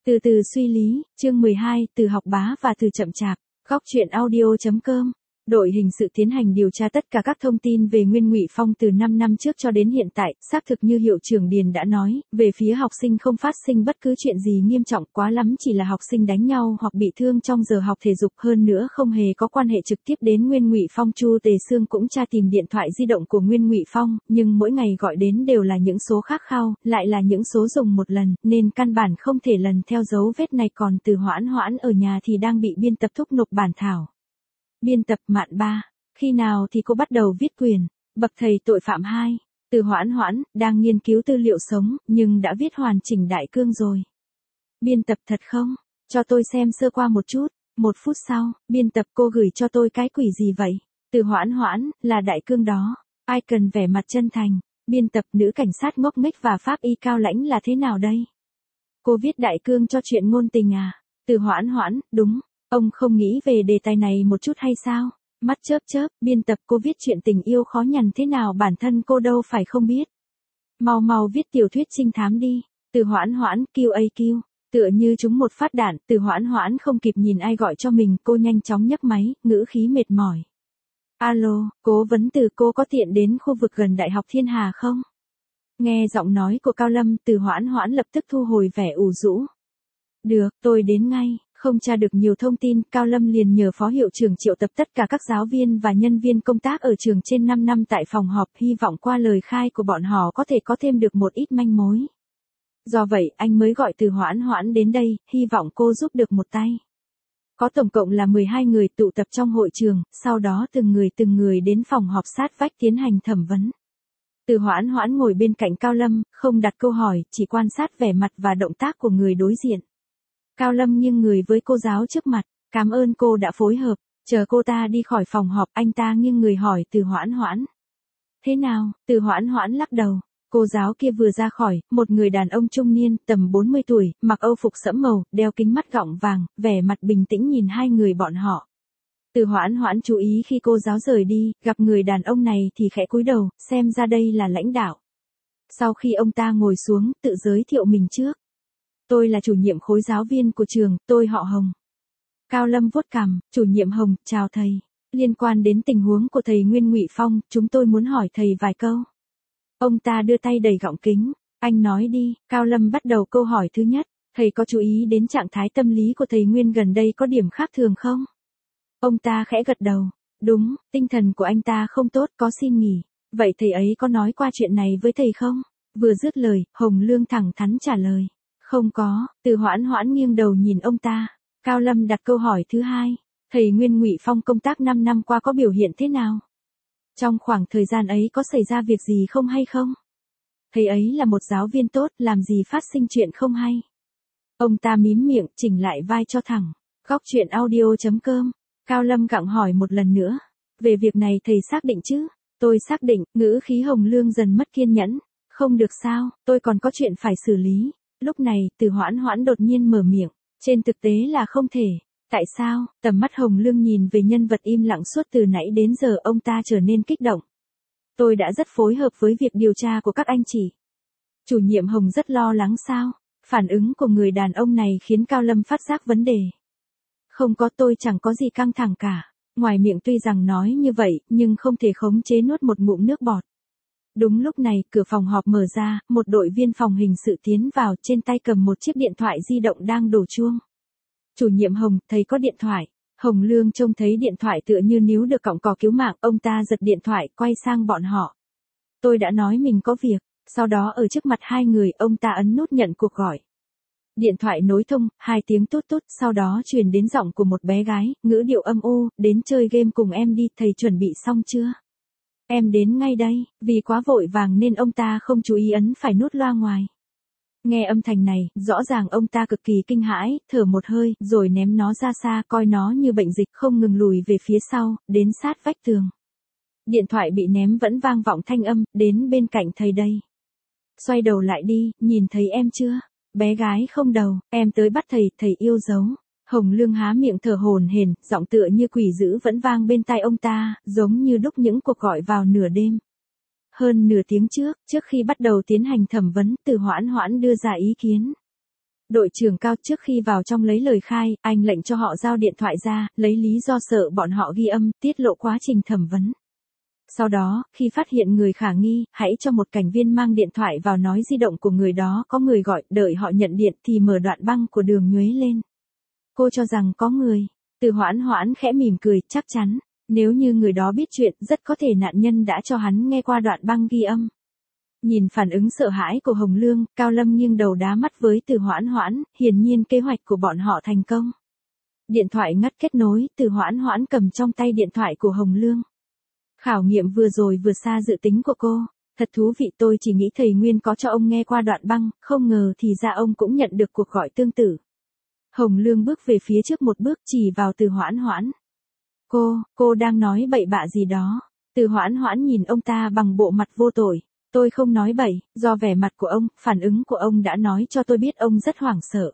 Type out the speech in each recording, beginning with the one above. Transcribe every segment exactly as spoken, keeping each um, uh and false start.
Từ từ suy lý, chương mười hai, từ học bá và từ chậm chạp. Góc truyện audio.com. Đội hình sự tiến hành điều tra tất cả các thông tin về Nguyên Ngụy Phong từ năm năm trước cho đến hiện tại, xác thực như hiệu trưởng Điền đã nói, về phía học sinh không phát sinh bất cứ chuyện gì nghiêm trọng, quá lắm chỉ là học sinh đánh nhau hoặc bị thương trong giờ học thể dục, hơn nữa không hề có quan hệ trực tiếp đến Nguyên Ngụy Phong. Chu Tề Sương cũng tra tìm điện thoại di động của Nguyên Ngụy Phong, nhưng mỗi ngày gọi đến đều là những số khác khao, lại là những số dùng một lần, nên căn bản không thể lần theo dấu vết này. Còn Từ Hoãn Hoãn ở nhà thì đang bị biên tập thúc nộp bản thảo. Biên tập Mạn ba, khi nào thì cô bắt đầu viết quyền, bậc thầy tội phạm hai. Từ Hoãn Hoãn, đang nghiên cứu tư liệu sống, nhưng đã viết hoàn chỉnh đại cương rồi. Biên tập thật không? Cho tôi xem sơ qua một chút. Một phút sau, biên tập cô gửi cho tôi cái quỷ gì vậy? Từ Hoãn Hoãn, là đại cương đó. Ai cần vẻ mặt chân thành. Biên tập nữ cảnh sát ngốc nghếch và pháp y cao lãnh là thế nào đây? Cô viết đại cương cho chuyện ngôn tình à? Từ Hoãn Hoãn, đúng. Ông không nghĩ về đề tài này một chút hay sao? Mắt chớp chớp, biên tập cô viết chuyện tình yêu khó nhằn thế nào bản thân cô đâu phải không biết. Mau mau viết tiểu thuyết trinh thám đi. Từ Hoãn Hoãn, Q A Q. Tựa như trúng một phát đạn, Từ Hoãn Hoãn không kịp nhìn ai gọi cho mình, cô nhanh chóng nhấc máy, ngữ khí mệt mỏi. Alo, cố vấn Từ, cô có tiện đến khu vực gần Đại học Thiên Hà không? Nghe giọng nói của Cao Lâm, Từ Hoãn Hoãn lập tức thu hồi vẻ ủ rũ. Được, tôi đến ngay. Không tra được nhiều thông tin, Cao Lâm liền nhờ phó hiệu trưởng triệu tập tất cả các giáo viên và nhân viên công tác ở trường trên năm năm tại phòng họp, hy vọng qua lời khai của bọn họ có thể có thêm được một ít manh mối. Do vậy, anh mới gọi Từ Hoãn Hoãn đến đây, hy vọng cô giúp được một tay. Có tổng cộng là mười hai người tụ tập trong hội trường, sau đó từng người từng người đến phòng họp sát vách tiến hành thẩm vấn. Từ Hoãn Hoãn ngồi bên cạnh Cao Lâm, không đặt câu hỏi, chỉ quan sát vẻ mặt và động tác của người đối diện. Cao Lâm nghiêng người với cô giáo trước mặt, cảm ơn cô đã phối hợp, chờ cô ta đi khỏi phòng họp, anh ta nghiêng người hỏi Từ Hoãn Hoãn. Thế nào? Từ Hoãn Hoãn lắc đầu. Cô giáo kia vừa ra khỏi, một người đàn ông trung niên, tầm bốn mươi tuổi, mặc âu phục sẫm màu, đeo kính mắt gọng vàng, vẻ mặt bình tĩnh nhìn hai người bọn họ. Từ Hoãn Hoãn chú ý khi cô giáo rời đi, gặp người đàn ông này thì khẽ cúi đầu, xem ra đây là lãnh đạo. Sau khi ông ta ngồi xuống, tự giới thiệu mình trước. Tôi là chủ nhiệm khối giáo viên của trường, tôi họ Hồng. Cao Lâm vuốt cằm, chủ nhiệm Hồng, chào thầy. Liên quan đến tình huống của thầy Nguyên Ngụy Phong, chúng tôi muốn hỏi thầy vài câu. Ông ta đưa tay đầy gọng kính, anh nói đi. Cao Lâm bắt đầu câu hỏi thứ nhất, thầy có chú ý đến trạng thái tâm lý của thầy Nguyên gần đây có điểm khác thường không? Ông ta khẽ gật đầu, đúng, tinh thần của anh ta không tốt, có xin nghỉ. Vậy thầy ấy có nói qua chuyện này với thầy không? Vừa dứt lời, Hồng Lương thẳng thắn trả lời. Không có. Từ Hoãn Hoãn nghiêng đầu nhìn ông ta. Cao Lâm đặt câu hỏi thứ hai. Thầy Nguyên Ngụy Phong công tác năm năm qua có biểu hiện thế nào? Trong khoảng thời gian ấy có xảy ra việc gì không hay không? Thầy ấy là một giáo viên tốt, làm gì phát sinh chuyện không hay? Ông ta mím miệng, chỉnh lại vai cho thẳng. Góc truyện audio.com. Cao Lâm gặng hỏi một lần nữa. Về việc này thầy xác định chứ? Tôi xác định, ngữ khí Hồng Lương dần mất kiên nhẫn. Không được sao, tôi còn có chuyện phải xử lý. Lúc này, Từ Hoãn Hoãn đột nhiên mở miệng. Trên thực tế là không thể. Tại sao? Tầm mắt Hồng Lương nhìn về nhân vật im lặng suốt từ nãy đến giờ, ông ta trở nên kích động. Tôi đã rất phối hợp với việc điều tra của các anh chị. Chủ nhiệm Hồng rất lo lắng sao? Phản ứng của người đàn ông này khiến Cao Lâm phát giác vấn đề. Không có, tôi chẳng có gì căng thẳng cả. Ngoài miệng tuy rằng nói như vậy, nhưng không thể khống chế nuốt một ngụm nước bọt. Đúng lúc này, cửa phòng họp mở ra, một đội viên phòng hình sự tiến vào, trên tay cầm một chiếc điện thoại di động đang đổ chuông. Chủ nhiệm Hồng, thấy có điện thoại. Hồng Lương trông thấy điện thoại tựa như níu được cọng cỏ cứu mạng, ông ta giật điện thoại, quay sang bọn họ. Tôi đã nói mình có việc, sau đó ở trước mặt hai người, ông ta ấn nút nhận cuộc gọi. Điện thoại nối thông, hai tiếng tút tút, sau đó truyền đến giọng của một bé gái, ngữ điệu âm u, đến chơi game cùng em đi, thầy chuẩn bị xong chưa? Em đến ngay đây. Vì quá vội vàng nên ông ta không chú ý ấn phải nút loa ngoài. Nghe âm thanh này, rõ ràng ông ta cực kỳ kinh hãi, thở một hơi, rồi ném nó ra xa, coi nó như bệnh dịch, không ngừng lùi về phía sau, đến sát vách tường. Điện thoại bị ném vẫn vang vọng thanh âm, đến bên cạnh thầy đây. Xoay đầu lại đi, nhìn thấy em chưa? Bé gái không đầu, em tới bắt thầy, thầy yêu dấu. Hồng Lương há miệng thở hổn hển, giọng tựa như quỷ dữ vẫn vang bên tai ông ta, giống như đúc những cuộc gọi vào nửa đêm. Hơn nửa tiếng trước, trước khi bắt đầu tiến hành thẩm vấn, Từ Hoãn Hoãn đưa ra ý kiến. Đội trưởng Cao trước khi vào trong lấy lời khai, anh lệnh cho họ giao điện thoại ra, lấy lý do sợ bọn họ ghi âm, tiết lộ quá trình thẩm vấn. Sau đó, khi phát hiện người khả nghi, hãy cho một cảnh viên mang điện thoại vào nói di động của người đó có người gọi, đợi họ nhận điện thì mở đoạn băng của Đường Nhuế lên. Cô cho rằng có người. Từ Hoãn Hoãn khẽ mỉm cười, chắc chắn, nếu như người đó biết chuyện, rất có thể nạn nhân đã cho hắn nghe qua đoạn băng ghi âm. Nhìn phản ứng sợ hãi của Hồng Lương, Cao Lâm nghiêng đầu đá mắt với Từ Hoãn Hoãn, hiển nhiên kế hoạch của bọn họ thành công. Điện thoại ngắt kết nối, Từ Hoãn Hoãn cầm trong tay điện thoại của Hồng Lương. Khảo nghiệm vừa rồi vừa xa dự tính của cô, thật thú vị, tôi chỉ nghĩ thầy Nguyên có cho ông nghe qua đoạn băng, không ngờ thì ra ông cũng nhận được cuộc gọi tương tự. Hồng Lương bước về phía trước một bước chỉ vào Từ Hoãn Hoãn. Cô, cô đang nói bậy bạ gì đó. Từ Hoãn Hoãn nhìn ông ta bằng bộ mặt vô tội. Tôi không nói bậy, do vẻ mặt của ông, phản ứng của ông đã nói cho tôi biết ông rất hoảng sợ.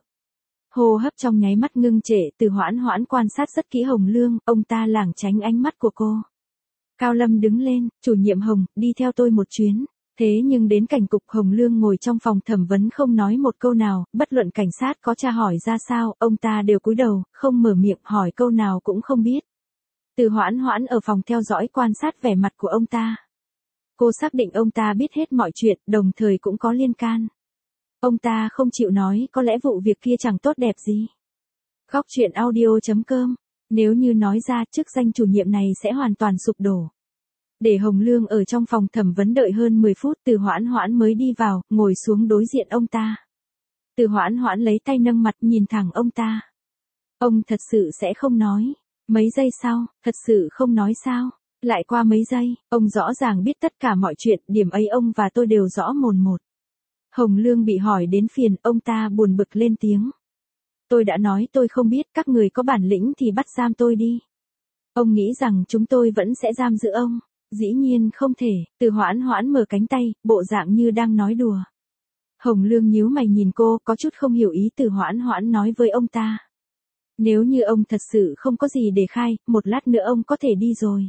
Hô hấp trong nháy mắt ngưng trệ, Từ Hoãn Hoãn quan sát rất kỹ Hồng Lương, ông ta lảng tránh ánh mắt của cô. Cao Lâm đứng lên, chủ nhiệm Hồng, đi theo tôi một chuyến. Thế nhưng đến cảnh cục, Hồng Lương ngồi trong phòng thẩm vấn không nói một câu nào, bất luận cảnh sát có tra hỏi ra sao, ông ta đều cúi đầu, không mở miệng, hỏi câu nào cũng không biết. Từ Hoãn Hoãn ở phòng theo dõi quan sát vẻ mặt của ông ta. Cô xác định ông ta biết hết mọi chuyện, đồng thời cũng có liên can. Ông ta không chịu nói, có lẽ vụ việc kia chẳng tốt đẹp gì. Góc truyện audio chấm com. Nếu như nói ra, chức danh chủ nhiệm này sẽ hoàn toàn sụp đổ. Để Hồng Lương ở trong phòng thẩm vấn đợi hơn mười phút, Từ Hoãn Hoãn mới đi vào, ngồi xuống đối diện ông ta. Từ Hoãn Hoãn lấy tay nâng mặt nhìn thẳng ông ta. Ông thật sự sẽ không nói. Mấy giây sau, thật sự không nói sao? Lại qua mấy giây, ông rõ ràng biết tất cả mọi chuyện, điểm ấy ông và tôi đều rõ mồn một. Hồng Lương bị hỏi đến phiền, ông ta buồn bực lên tiếng. Tôi đã nói tôi không biết, các người có bản lĩnh thì bắt giam tôi đi. Ông nghĩ rằng chúng tôi vẫn sẽ giam giữ ông. Dĩ nhiên không thể. Từ Hoãn Hoãn mở cánh tay, bộ dạng như đang nói đùa. Hồng Lương nhíu mày nhìn cô, có chút không hiểu ý Từ Hoãn Hoãn nói với ông ta. Nếu như ông thật sự không có gì để khai, một lát nữa ông có thể đi rồi.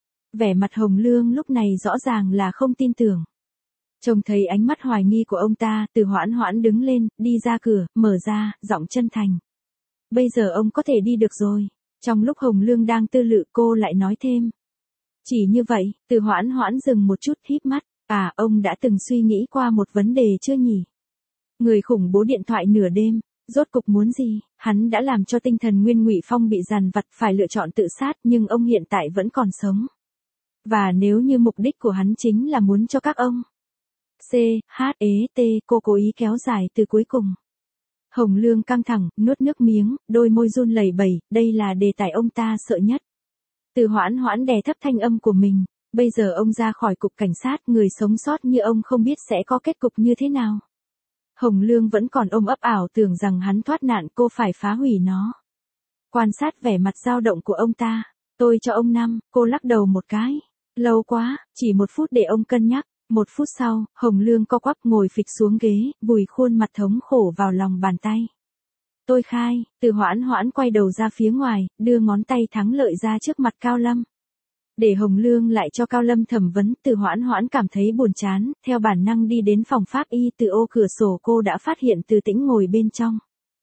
Vẻ mặt Hồng Lương lúc này rõ ràng là không tin tưởng. Trông thấy ánh mắt hoài nghi của ông ta, Từ Hoãn Hoãn đứng lên, đi ra cửa, mở ra, giọng chân thành. Bây giờ ông có thể đi được rồi. Trong lúc Hồng Lương đang tư lự, cô lại nói thêm. Chỉ như vậy, Từ Hoãn Hoãn dừng một chút, híp mắt. À, ông đã từng suy nghĩ qua một vấn đề chưa nhỉ? Người khủng bố điện thoại nửa đêm, rốt cục muốn gì? Hắn đã làm cho tinh thần Nguyên Ngụy Phong bị dằn vặt, phải lựa chọn tự sát, nhưng ông hiện tại vẫn còn sống. Và nếu như mục đích của hắn chính là muốn cho các ông C, H, E, T, cô cố ý kéo dài từ cuối cùng. Hồng Lương căng thẳng, nuốt nước miếng, đôi môi run lẩy bẩy, đây là đề tài ông ta sợ nhất. Từ Hoãn Hoãn đè thấp thanh âm của mình, bây giờ ông ra khỏi cục cảnh sát, người sống sót như ông không biết sẽ có kết cục như thế nào. Hồng Lương vẫn còn ôm ấp ảo tưởng rằng hắn thoát nạn, cô phải phá hủy nó. Quan sát vẻ mặt dao động của ông ta, tôi cho ông năm, cô lắc đầu một cái. Lâu quá, chỉ một phút để ông cân nhắc. Một phút sau, Hồng Lương co quắp ngồi phịch xuống ghế, vùi khuôn mặt thống khổ vào lòng bàn tay. Tôi khai. Từ Hoãn Hoãn quay đầu ra phía ngoài, đưa ngón tay thắng lợi ra trước mặt Cao Lâm. Để Hồng Lương lại cho Cao Lâm thẩm vấn, Từ Hoãn Hoãn cảm thấy buồn chán, theo bản năng đi đến phòng pháp y, từ ô cửa sổ cô đã phát hiện Từ Tĩnh ngồi bên trong.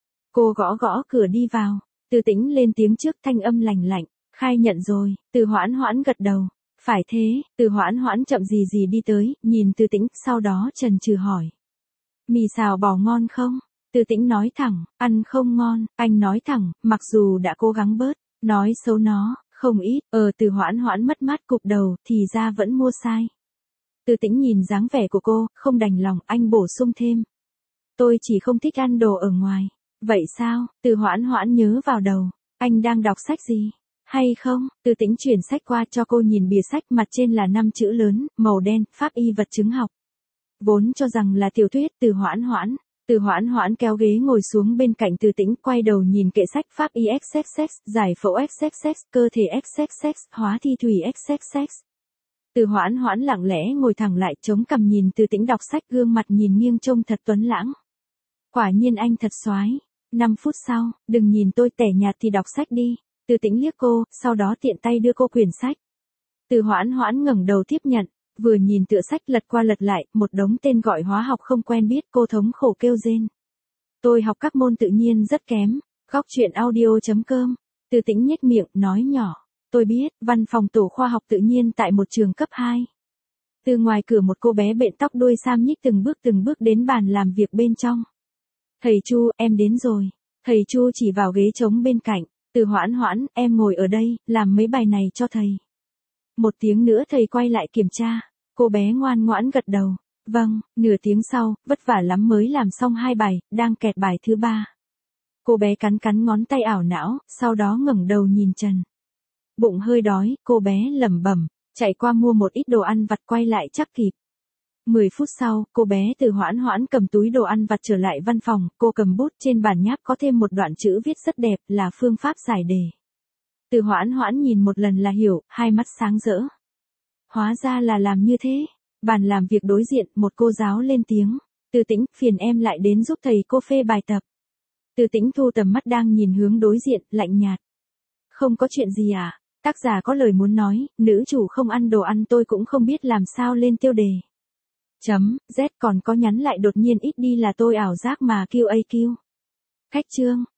Cô gõ gõ cửa đi vào, Từ Tĩnh lên tiếng trước, thanh âm lành lạnh, khai nhận rồi. Từ Hoãn Hoãn gật đầu. Phải thế. Từ Hoãn Hoãn chậm gì gì đi tới, nhìn Từ Tĩnh, sau đó chần chừ hỏi. Mì xào bò ngon không? Từ Tĩnh nói thẳng, ăn không ngon. Anh nói thẳng, mặc dù đã cố gắng bớt, nói xấu nó, không ít. Ờ Từ Hoãn Hoãn mất mát cụp đầu, thì ra vẫn mua sai. Từ Tĩnh nhìn dáng vẻ của cô, không đành lòng, anh bổ sung thêm. Tôi chỉ không thích ăn đồ ở ngoài. Vậy sao? Từ Hoãn Hoãn nhớ vào đầu. Anh đang đọc sách gì? Hay không? Từ Tĩnh chuyển sách qua cho cô nhìn bìa sách, mặt trên là năm chữ lớn, màu đen, pháp y vật chứng học. Vốn cho rằng là tiểu thuyết. Từ Hoãn Hoãn. Từ Hoãn Hoãn kéo ghế ngồi xuống bên cạnh Từ Tĩnh, quay đầu nhìn kệ sách, pháp y ích ích ích, giải phẫu ích ích ích, cơ thể ích ích ích, hóa thi thủy ích ích ích. Từ Hoãn Hoãn lặng lẽ ngồi thẳng lại, chống cằm nhìn Từ Tĩnh đọc sách, gương mặt nhìn nghiêng trông thật tuấn lãng. Quả nhiên anh thật soái. Năm phút sau, đừng nhìn tôi tẻ nhạt thì đọc sách đi. Từ Tĩnh liếc cô, sau đó tiện tay đưa cô quyển sách. Từ Hoãn Hoãn ngẩng đầu tiếp nhận, vừa nhìn tựa sách lật qua lật lại, một đống tên gọi hóa học không quen biết, cô thống khổ kêu rên. Tôi học các môn tự nhiên rất kém. Góc chuyện audio.com. Từ Tĩnh nhếch miệng, nói nhỏ. Tôi biết, văn phòng tổ khoa học tự nhiên tại một trường cấp hai. Từ ngoài cửa một cô bé bện tóc đuôi sam nhích từng bước từng bước đến bàn làm việc bên trong. Thầy Chu, em đến rồi. Thầy Chu chỉ vào ghế trống bên cạnh. Từ Hoãn Hoãn, em ngồi ở đây, làm mấy bài này cho thầy. Một tiếng nữa thầy quay lại kiểm tra. Cô bé ngoan ngoãn gật đầu. Vâng, nửa tiếng sau, vất vả lắm mới làm xong hai bài, đang kẹt bài thứ ba. Cô bé cắn cắn ngón tay ảo não, sau đó ngẩng đầu nhìn Trần. Bụng hơi đói, cô bé lẩm bẩm, chạy qua mua một ít đồ ăn vặt quay lại chắc kịp. Mười phút sau, cô bé Từ Hoãn Hoãn cầm túi đồ ăn vặt trở lại văn phòng, cô cầm bút, trên bản nháp có thêm một đoạn chữ viết rất đẹp, là phương pháp giải đề. Từ Hoãn Hoãn nhìn một lần là hiểu, hai mắt sáng rỡ. Hóa ra là làm như thế. Bàn làm việc đối diện, một cô giáo lên tiếng. Từ Tĩnh, phiền em lại đến giúp thầy cô phê bài tập. Từ Tĩnh thu tầm mắt đang nhìn hướng đối diện, lạnh nhạt. Không có chuyện gì à? Tác giả có lời muốn nói, nữ chủ không ăn đồ ăn tôi cũng không biết làm sao lên tiêu đề. Chấm, Z còn có nhắn lại đột nhiên ít đi là tôi ảo giác mà Q A Q. Khách chương.